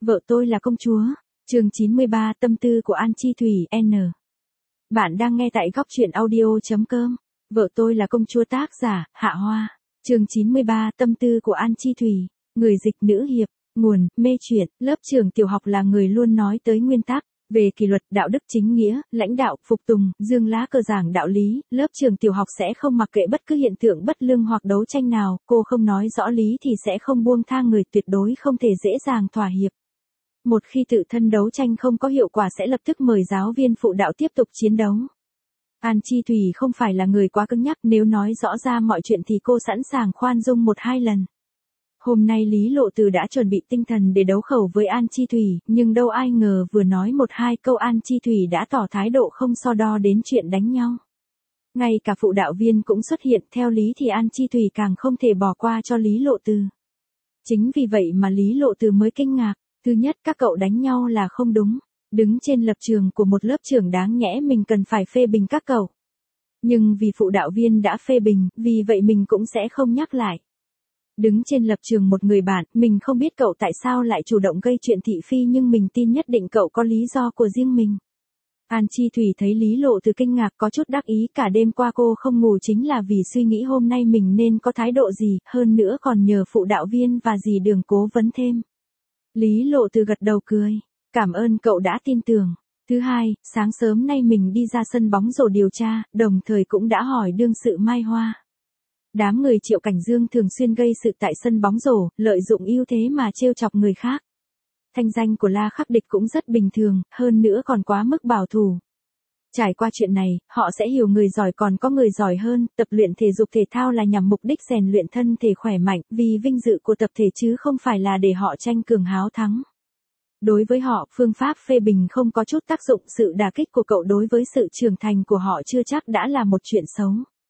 Vợ tôi là công chúa. Chương 93 tâm tư của An Chi Thủy N. Bạn đang nghe tại góc truyện audio.com. Vợ tôi là công chúa, tác giả Hạ Hoa. Chương 93 tâm tư của An Chi Thủy. Người dịch nữ hiệp. Nguồn mê truyện. Lớp trường tiểu học là người luôn nói tới nguyên tắc về kỷ luật, đạo đức, chính nghĩa, lãnh đạo, phục tùng, dương lá cờ giảng đạo lý. Lớp trường tiểu học sẽ không mặc kệ bất cứ hiện tượng bất lương hoặc đấu tranh nào. Cô không nói rõ lý thì sẽ không buông tha người, tuyệt đối không thể dễ dàng thỏa hiệp. Một khi tự thân đấu tranh không có hiệu quả sẽ lập tức mời giáo viên phụ đạo tiếp tục chiến đấu. An Chi Thủy không phải là người quá cứng nhắc, nếu nói rõ ra mọi chuyện thì cô sẵn sàng khoan dung 1-2 lần. Hôm nay Lý Lộ Từ đã chuẩn bị tinh thần để đấu khẩu với An Chi Thủy, nhưng đâu ai ngờ vừa nói 1-2 câu An Chi Thủy đã tỏ thái độ không so đo đến chuyện đánh nhau. Ngay cả phụ đạo viên cũng xuất hiện, theo lý thì An Chi Thủy càng không thể bỏ qua cho Lý Lộ Từ. Chính vì vậy mà Lý Lộ Từ mới kinh ngạc. Thứ nhất, các cậu đánh nhau là không đúng. Đứng trên lập trường của một lớp trưởng đáng nhẽ mình cần phải phê bình các cậu. Nhưng vì phụ đạo viên đã phê bình, vì vậy mình cũng sẽ không nhắc lại. Đứng trên lập trường một người bạn, mình không biết cậu tại sao lại chủ động gây chuyện thị phi, nhưng mình tin nhất định cậu có lý do của riêng mình. An Chi Thủy thấy Lý Lộ Từ kinh ngạc, có chút đắc ý, cả đêm qua cô không ngủ chính là vì suy nghĩ hôm nay mình nên có thái độ gì, hơn nữa còn nhờ phụ đạo viên và dì Đường cố vấn thêm. Lý Lộ Từ gật đầu cười. Cảm ơn cậu đã tin tưởng. Thứ hai, sáng sớm nay mình đi ra sân bóng rổ điều tra, đồng thời cũng đã hỏi đương sự Mai Hoa. Đám người Triệu Cảnh Dương thường xuyên gây sự tại sân bóng rổ, lợi dụng ưu thế mà trêu chọc người khác. Thanh danh của La Khắc Địch cũng rất bình thường, hơn nữa còn quá mức bảo thủ. Trải qua chuyện này, họ sẽ hiểu người giỏi còn có người giỏi hơn, tập luyện thể dục thể thao là nhằm mục đích rèn luyện thân thể khỏe mạnh, vì vinh dự của tập thể chứ không phải là để họ tranh cường háo thắng. Đối với họ, phương pháp phê bình không có chút tác dụng, sự đả kích của cậu đối với sự trưởng thành của họ chưa chắc đã là một chuyện xấu.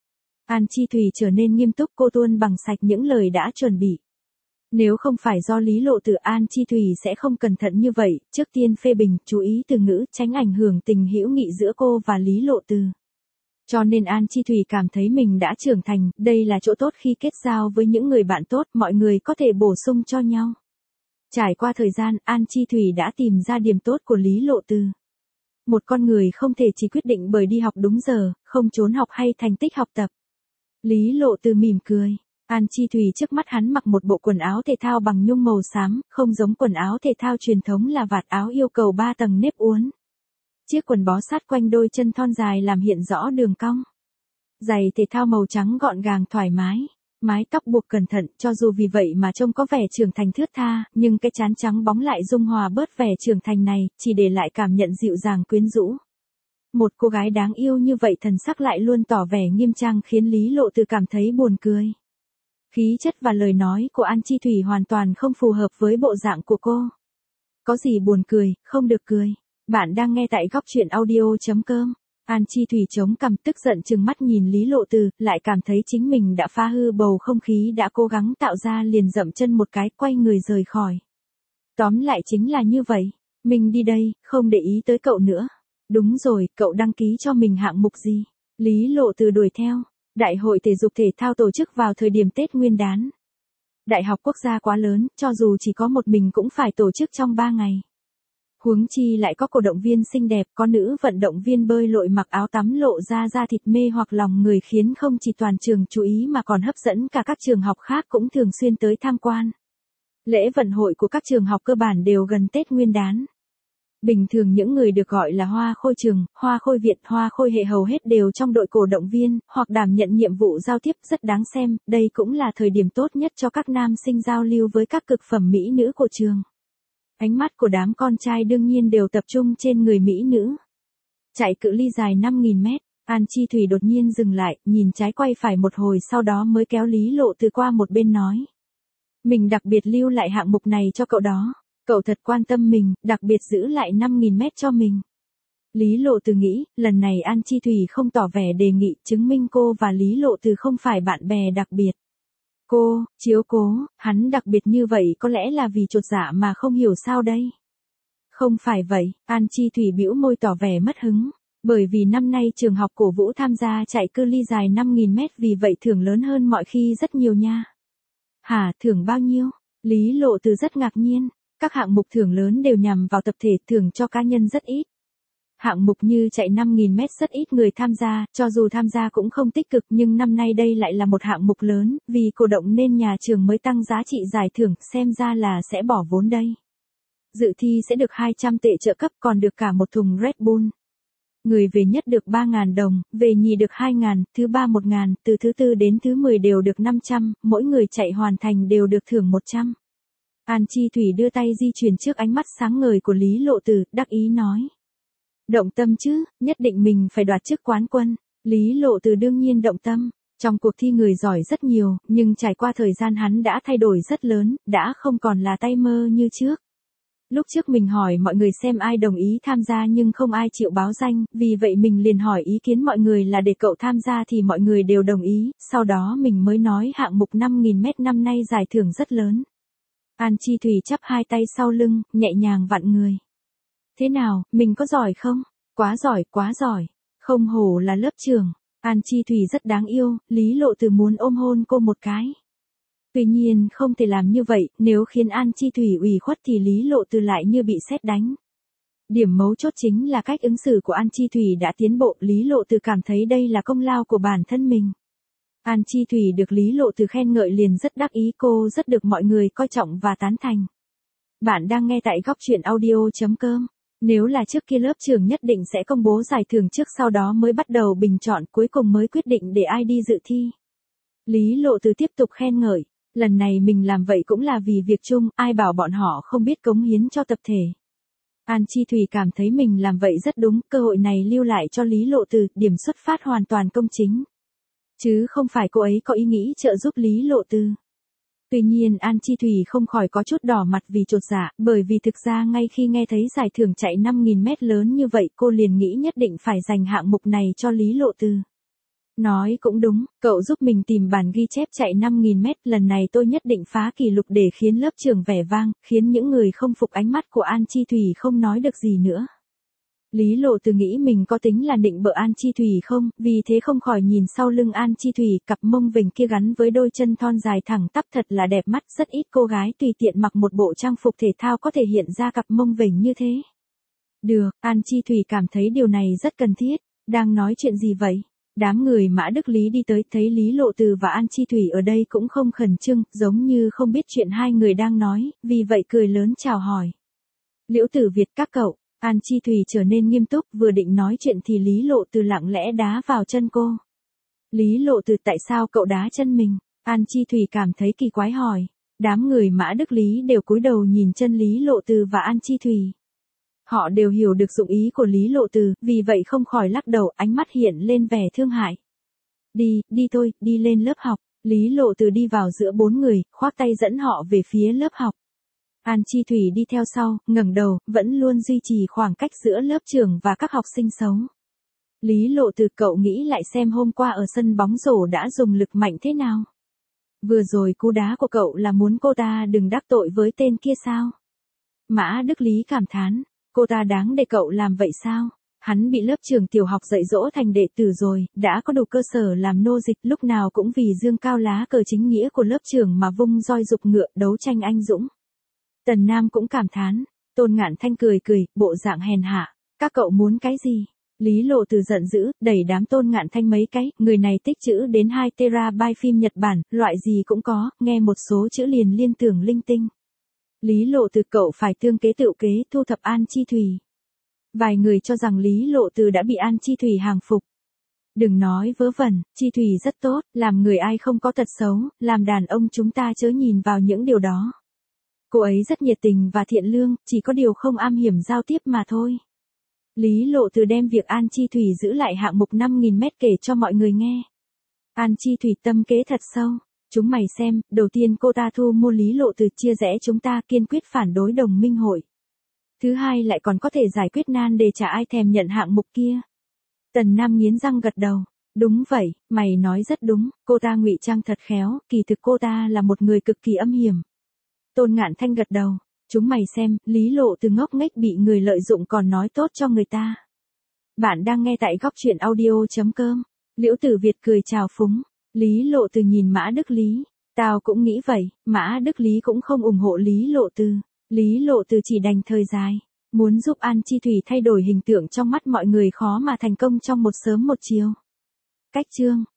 An Chi Thủy trở nên nghiêm túc, cô tuôn bằng sạch những lời đã chuẩn bị. Nếu không phải do Lý Lộ Từ, An Chi Thủy sẽ không cẩn thận như vậy, trước tiên phê bình, chú ý từ ngữ, tránh ảnh hưởng tình hữu nghị giữa cô và Lý Lộ Từ. Cho nên An Chi Thủy cảm thấy mình đã trưởng thành, đây là chỗ tốt khi kết giao với những người bạn tốt, mọi người có thể bổ sung cho nhau. Trải qua thời gian, An Chi Thủy đã tìm ra điểm tốt của Lý Lộ Từ. Một con người không thể chỉ quyết định bởi đi học đúng giờ, không trốn học hay thành tích học tập. Lý Lộ Từ mỉm cười. An Chi Thủy trước mắt hắn mặc một bộ quần áo thể thao bằng nhung màu xám, không giống quần áo thể thao truyền thống là vạt áo yêu cầu 3 tầng nếp uốn. Chiếc quần bó sát quanh đôi chân thon dài làm hiện rõ đường cong. Giày thể thao màu trắng gọn gàng thoải mái, mái tóc buộc cẩn thận, cho dù vì vậy mà trông có vẻ trưởng thành thướt tha, nhưng cái trán trắng bóng lại dung hòa bớt vẻ trưởng thành này, chỉ để lại cảm nhận dịu dàng quyến rũ. Một cô gái đáng yêu như vậy thần sắc lại luôn tỏ vẻ nghiêm trang khiến Lý Lộ Từ cảm thấy buồn cười. Khí chất và lời nói của An Chi Thủy hoàn toàn không phù hợp với bộ dạng của cô. Có gì buồn cười, không được cười. Bạn đang nghe tại góc truyện audio.com. An Chi Thủy chống cằm tức giận trừng mắt nhìn Lý Lộ Từ, lại cảm thấy chính mình đã phá hư bầu không khí đã cố gắng tạo ra, liền dậm chân một cái, quay người rời khỏi. Tóm lại chính là như vậy. Mình đi đây, không để ý tới cậu nữa. Đúng rồi, cậu đăng ký cho mình hạng mục gì? Lý Lộ Từ đuổi theo. Đại hội thể dục thể thao tổ chức vào thời điểm Tết Nguyên đán. Đại học quốc gia quá lớn, cho dù chỉ có một mình cũng phải tổ chức trong 3 ngày. Huống chi lại có cổ động viên xinh đẹp, có nữ vận động viên bơi lội mặc áo tắm lộ ra da thịt mê hoặc lòng người, khiến không chỉ toàn trường chú ý mà còn hấp dẫn cả các trường học khác cũng thường xuyên tới tham quan. Lễ vận hội của các trường học cơ bản đều gần Tết Nguyên đán. Bình thường những người được gọi là Hoa Khôi trường, Hoa Khôi viện, Hoa Khôi hệ hầu hết đều trong đội cổ động viên, hoặc đảm nhận nhiệm vụ giao tiếp, rất đáng xem, đây cũng là thời điểm tốt nhất cho các nam sinh giao lưu với các cực phẩm mỹ nữ của trường. Ánh mắt của đám con trai đương nhiên đều tập trung trên người mỹ nữ. Chạy cự ly dài 5.000 mét, An Chi Thủy đột nhiên dừng lại, nhìn trái quay phải một hồi sau đó mới kéo Lý Lộ Từ qua một bên nói. Mình đặc biệt lưu lại hạng mục này cho cậu đó. Cậu thật quan tâm mình, đặc biệt giữ lại 5.000 mét cho mình. Lý Lộ Từ nghĩ, lần này An Chi Thủy không tỏ vẻ đề nghị, chứng minh cô và Lý Lộ Từ không phải bạn bè đặc biệt. Cô, chiếu cố, hắn đặc biệt như vậy có lẽ là vì chột dạ mà không hiểu sao đây. Không phải vậy, An Chi Thủy bĩu môi tỏ vẻ mất hứng. Bởi vì năm nay trường học cổ vũ tham gia chạy cự ly dài 5.000 mét, vì vậy thưởng lớn hơn mọi khi rất nhiều nha. Hả, thưởng bao nhiêu? Lý Lộ Từ rất ngạc nhiên. Các hạng mục thưởng lớn đều nhằm vào tập thể, thưởng cho cá nhân rất ít. Hạng mục như chạy 5.000 mét rất ít người tham gia, cho dù tham gia cũng không tích cực, nhưng năm nay đây lại là một hạng mục lớn, vì cổ động nên nhà trường mới tăng giá trị giải thưởng, xem ra là sẽ bỏ vốn đây. Dự thi sẽ được 200 tệ trợ cấp, còn được cả một thùng Red Bull. Người về nhất được 3.000 đồng, về nhì được 2.000, thứ ba 1.000, từ thứ tư đến thứ 10 đều được 500, mỗi người chạy hoàn thành đều được thưởng 100. An Chi Thủy đưa tay di chuyển trước ánh mắt sáng ngời của Lý Lộ Từ, đắc ý nói. Động tâm chứ, nhất định mình phải đoạt chức quán quân. Lý Lộ Từ đương nhiên động tâm. Trong cuộc thi người giỏi rất nhiều, nhưng trải qua thời gian hắn đã thay đổi rất lớn, đã không còn là tay mơ như trước. Lúc trước mình hỏi mọi người xem ai đồng ý tham gia nhưng không ai chịu báo danh, vì vậy mình liền hỏi ý kiến mọi người là để cậu tham gia thì mọi người đều đồng ý, sau đó mình mới nói hạng mục 5.000 mét năm nay giải thưởng rất lớn. An Chi Thủy chắp hai tay sau lưng, nhẹ nhàng vặn người. Thế nào, mình có giỏi không? Quá giỏi, quá giỏi. Không hổ là lớp trưởng. An Chi Thủy rất đáng yêu, Lý Lộ Từ muốn ôm hôn cô một cái. Tuy nhiên không thể làm như vậy, nếu khiến An Chi Thủy ủy khuất thì Lý Lộ Từ lại như bị sét đánh. Điểm mấu chốt chính là cách ứng xử của An Chi Thủy đã tiến bộ, Lý Lộ Từ cảm thấy đây là công lao của bản thân mình. An Chi Thủy được Lý Lộ Từ khen ngợi liền rất đắc ý, cô rất được mọi người coi trọng và tán thành. Bạn đang nghe tại góc truyện audio.com. Nếu là trước kia lớp trưởng nhất định sẽ công bố giải thưởng trước sau đó mới bắt đầu bình chọn, cuối cùng mới quyết định để ai đi dự thi. Lý Lộ Từ tiếp tục khen ngợi, lần này mình làm vậy cũng là vì việc chung, ai bảo bọn họ không biết cống hiến cho tập thể. An Chi Thủy cảm thấy mình làm vậy rất đúng, cơ hội này lưu lại cho Lý Lộ Từ, điểm xuất phát hoàn toàn công chính. Chứ không phải cô ấy có ý nghĩ trợ giúp Lý Lộ Từ. Tuy nhiên An Chi Thủy không khỏi có chút đỏ mặt vì chột dạ, bởi vì thực ra ngay khi nghe thấy giải thưởng chạy 5.000 mét lớn như vậy cô liền nghĩ nhất định phải dành hạng mục này cho Lý Lộ Từ. Nói cũng đúng, cậu giúp mình tìm bản ghi chép chạy 5.000 mét, lần này tôi nhất định phá kỷ lục để khiến lớp trưởng vẻ vang, khiến những người không phục ánh mắt của An Chi Thủy không nói được gì nữa. Lý Lộ Từ nghĩ mình có tính là nịnh bợ An Chi Thủy không, vì thế không khỏi nhìn sau lưng An Chi Thủy, cặp mông vểnh kia gắn với đôi chân thon dài thẳng tắp thật là đẹp mắt, rất ít cô gái tùy tiện mặc một bộ trang phục thể thao có thể hiện ra cặp mông vểnh như thế. Được, An Chi Thủy cảm thấy điều này rất cần thiết. Đang nói chuyện gì vậy? Đám người Mã Đức Lý đi tới, thấy Lý Lộ Từ và An Chi Thủy ở đây cũng không khẩn trương, giống như không biết chuyện hai người đang nói, vì vậy cười lớn chào hỏi. Liễu Tử Việt các cậu. An Chi Thủy trở nên nghiêm túc, vừa định nói chuyện thì Lý Lộ Từ lặng lẽ đá vào chân cô. Lý Lộ Từ, tại sao cậu đá chân mình? An Chi Thủy cảm thấy kỳ quái hỏi. Đám người Mã Đức Lý đều cúi đầu nhìn chân Lý Lộ Từ và An Chi Thủy. Họ đều hiểu được dụng ý của Lý Lộ Từ, vì vậy không khỏi lắc đầu, ánh mắt hiện lên vẻ thương hại. Đi thôi, đi lên lớp học. Lý Lộ Từ đi vào giữa bốn người, khoác tay dẫn họ về phía lớp học. An Chi Thủy đi theo sau, ngẩng đầu, vẫn luôn duy trì khoảng cách giữa lớp trưởng và các học sinh xấu. Lý Lộ Từ, cậu nghĩ lại xem hôm qua ở sân bóng rổ đã dùng lực mạnh thế nào? Vừa rồi cú đá của cậu là muốn cô ta đừng đắc tội với tên kia sao? Mã Đức Lý cảm thán, cô ta đáng để cậu làm vậy sao? Hắn bị lớp trưởng tiểu học dạy dỗ thành đệ tử rồi, đã có đủ cơ sở làm nô dịch, lúc nào cũng vì dương cao lá cờ chính nghĩa của lớp trưởng mà vung roi giục ngựa đấu tranh anh dũng. Tần Nam cũng cảm thán, Tôn Ngạn Thanh cười, bộ dạng hèn hạ, các cậu muốn cái gì? Lý Lộ Từ giận dữ, đẩy đám Tôn Ngạn Thanh mấy cái, người này tích trữ đến 2 terabyte phim Nhật Bản, loại gì cũng có, nghe một số chữ liền liên tưởng linh tinh. Lý Lộ Từ, cậu phải tương kế tự kế thu thập An Chi Thủy. Vài người cho rằng Lý Lộ Từ đã bị An Chi Thủy hàng phục. Đừng nói vớ vẩn, Chi Thủy rất tốt, làm người ai không có tật xấu, làm đàn ông chúng ta chớ nhìn vào những điều đó. Cô ấy rất nhiệt tình và thiện lương, chỉ có điều không am hiểu giao tiếp mà thôi. Lý Lộ Từ đem việc An Chi Thủy giữ lại hạng mục 5.000 mét kể cho mọi người nghe. An Chi Thủy tâm kế thật sâu. Chúng mày xem, đầu tiên cô ta thu mua Lý Lộ Từ, chia rẽ chúng ta, kiên quyết phản đối đồng minh hội. Thứ hai lại còn có thể giải quyết nan đề chả ai thèm nhận hạng mục kia. Tần Nam nghiến răng gật đầu. Đúng vậy, mày nói rất đúng, cô ta ngụy trang thật khéo, kỳ thực cô ta là một người cực kỳ âm hiểm. Tôn Ngạn Thanh gật đầu. Chúng mày xem, Lý Lộ Từ ngốc nghếch bị người lợi dụng còn nói tốt cho người ta. Bạn đang nghe tại góc truyện audio.com. Liễu Tử Việt cười chào phúng. Lý Lộ Từ nhìn Mã Đức Lý. Tao cũng nghĩ vậy, Mã Đức Lý cũng không ủng hộ Lý Lộ Từ. Lý Lộ Từ chỉ đành thời dài. Muốn giúp An Chi Thủy thay đổi hình tượng trong mắt mọi người khó mà thành công trong một sớm một chiều. Cách chương